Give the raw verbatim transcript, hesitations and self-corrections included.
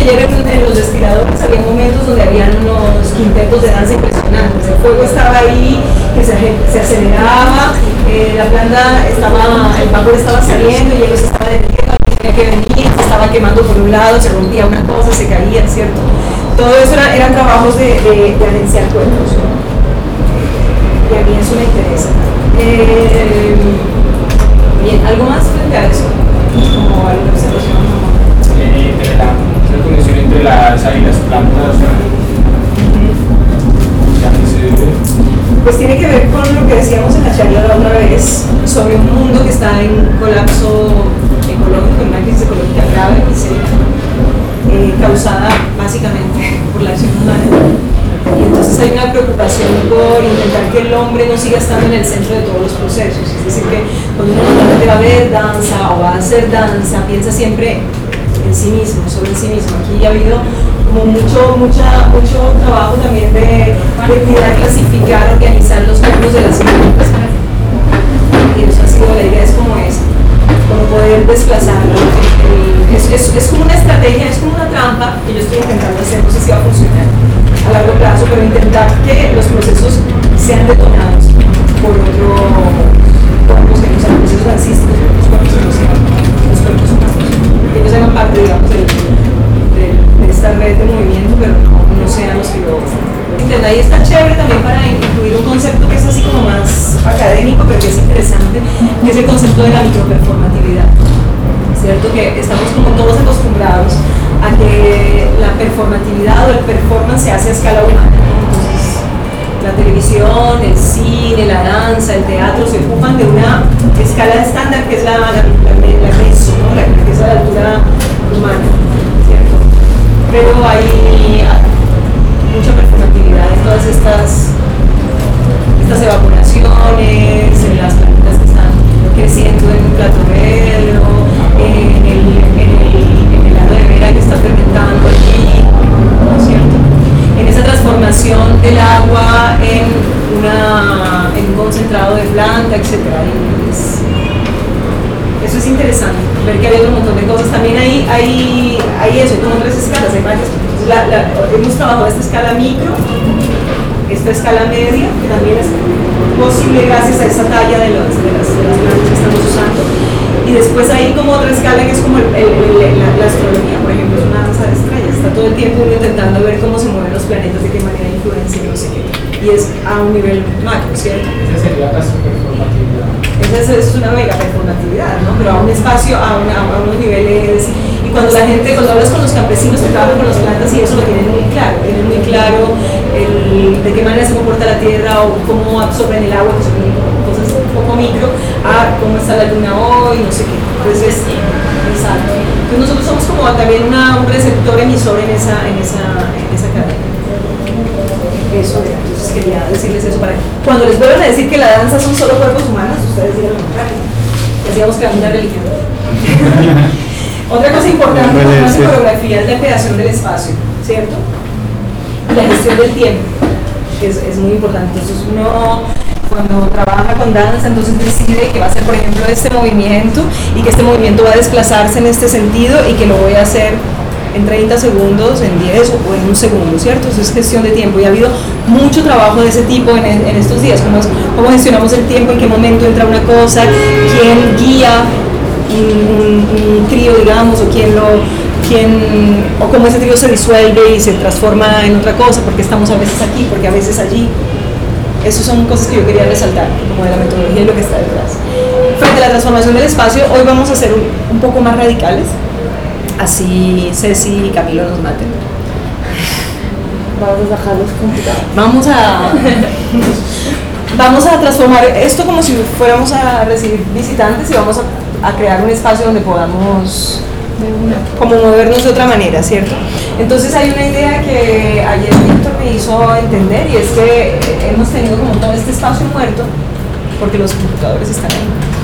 ayer en, en los desfiladores había momentos donde habían unos quintetos de danza impresionantes. El fuego estaba ahí, que se, se aceleraba, eh, la planta estaba, el vapor estaba saliendo y ellos estaban derritiendo, tenía que venir, se estaba quemando por un lado, se rompía una cosa, se caía, ¿cierto? Todo eso era, eran trabajos de, de, de agenciar cuerpos, ¿no? Y a mí eso me interesa. Eh, bien, ¿algo más frente a eso? Como alguna observación. Eh, entre la, la conexión entre la alza y las plantas. Pues tiene que ver con lo que decíamos en la charla la otra vez sobre un mundo que está en colapso ecológico, en una crisis ecológica grave y seria, eh, causada básicamente por la acción humana. Y entonces hay una preocupación por intentar que el hombre no siga estando en el centro de todos los procesos. Es decir, que cuando uno normalmente va a ver danza o va a hacer danza, piensa siempre en sí mismo, sobre sí mismo. Aquí ha habido como mucho, mucha, mucho trabajo también de, de cuidar, clasificar, organizar los cuerpos de las imágenes. Y eso ha sido, la idea es como esa, como poder desplazarlo. Es, es, es como una estrategia, es como una trampa que yo estoy intentando hacer, no sé si va a funcionar a largo plazo, pero intentar que los procesos sean detonados por otro, por los procesos dancísticos, los cuerpos emocionales, los cuerpos humanos, que ellos hagan parte, digamos, de, de, de esta red de movimiento, pero no, no sean los que lo intentan. Ahí está chévere también para incluir un concepto que es así como más académico, pero que es interesante, que es el concepto de la microperformatividad. ¿Cierto? Que estamos como todos acostumbrados a que la performatividad o el performance se hace a escala humana, ¿no? Entonces, la televisión, el cine, la danza, el teatro se ocupan de una escala estándar que es la, la, la, la meso, ¿no? La que es a la altura humana, ¿cierto? Pero hay mucha performatividad en todas estas, estas evaporaciones, en las plantas que están creciendo en un plato verde, en el, en el, en el aro de vera que está fermentando allí, ¿no es cierto? En esa transformación del agua en, una, en un concentrado de planta, etcétera. Es, eso es interesante, ver que hay otro montón de cosas. También hay, hay, hay eso, hay como tres escalas, hay varias. La, la, hemos trabajado esta escala micro, esta escala media, que también es posible gracias a esa talla de, los, de, las, de las plantas que estamos usando. Y después hay como otra escala que es como el, el, el, la, la astrología, por ejemplo, es una danza de estrellas. Está todo el tiempo uno intentando ver cómo se mueven los planetas, de qué manera influencian, no sé qué. Y es a un nivel macro, ¿cierto? Esa sería la superformatividad. Esa es, es una mega performatividad, ¿no? Pero a un espacio, a, una, a unos niveles. Y cuando la gente, cuando hablas con los campesinos que trabajan con las plantas y eso lo tienen muy claro, tienen muy claro el, de qué manera se comporta la tierra o cómo absorben el agua, que son cosas un poco micro, a cómo está la luna hoy, no sé qué. Entonces, exacto. Entonces nosotros somos como también una, un receptor emisor en esa, en esa, en esa cadena. Eso, entonces quería decirles eso para que cuando les vuelvan a decir que la danza son solo cuerpos humanos, ustedes digan lo contrario. Decíamos que era una religión. Otra cosa importante con la coreografía es la creación del espacio, ¿cierto? Y la gestión del tiempo, que es, es muy importante. Entonces uno cuando trabaja con danza, entonces decide que va a hacer, por ejemplo, este movimiento y que este movimiento va a desplazarse en este sentido y que lo voy a hacer en treinta segundos, en diez o en un segundo, ¿cierto? Eso es gestión de tiempo y ha habido mucho trabajo de ese tipo en, en estos días, cómo, cómo gestionamos el tiempo, en qué momento entra una cosa, quién guía un, un, un trío, digamos, o quién lo, quién, o cómo ese trío se disuelve y se transforma en otra cosa, porque estamos a veces aquí, porque a veces allí. Esas son cosas que yo quería resaltar, como de la metodología y lo que está detrás. Frente a la transformación del espacio, hoy vamos a ser un, un poco más radicales, así Ceci y Camilo nos maten. Vamos a bajar los computadores. Vamos a, vamos a transformar esto como si fuéramos a recibir visitantes y vamos a, a crear un espacio donde podamos como movernos de otra manera, ¿cierto? Entonces hay una idea que ayer Víctor me hizo entender y es que hemos tenido como todo este espacio muerto porque los computadores están ahí.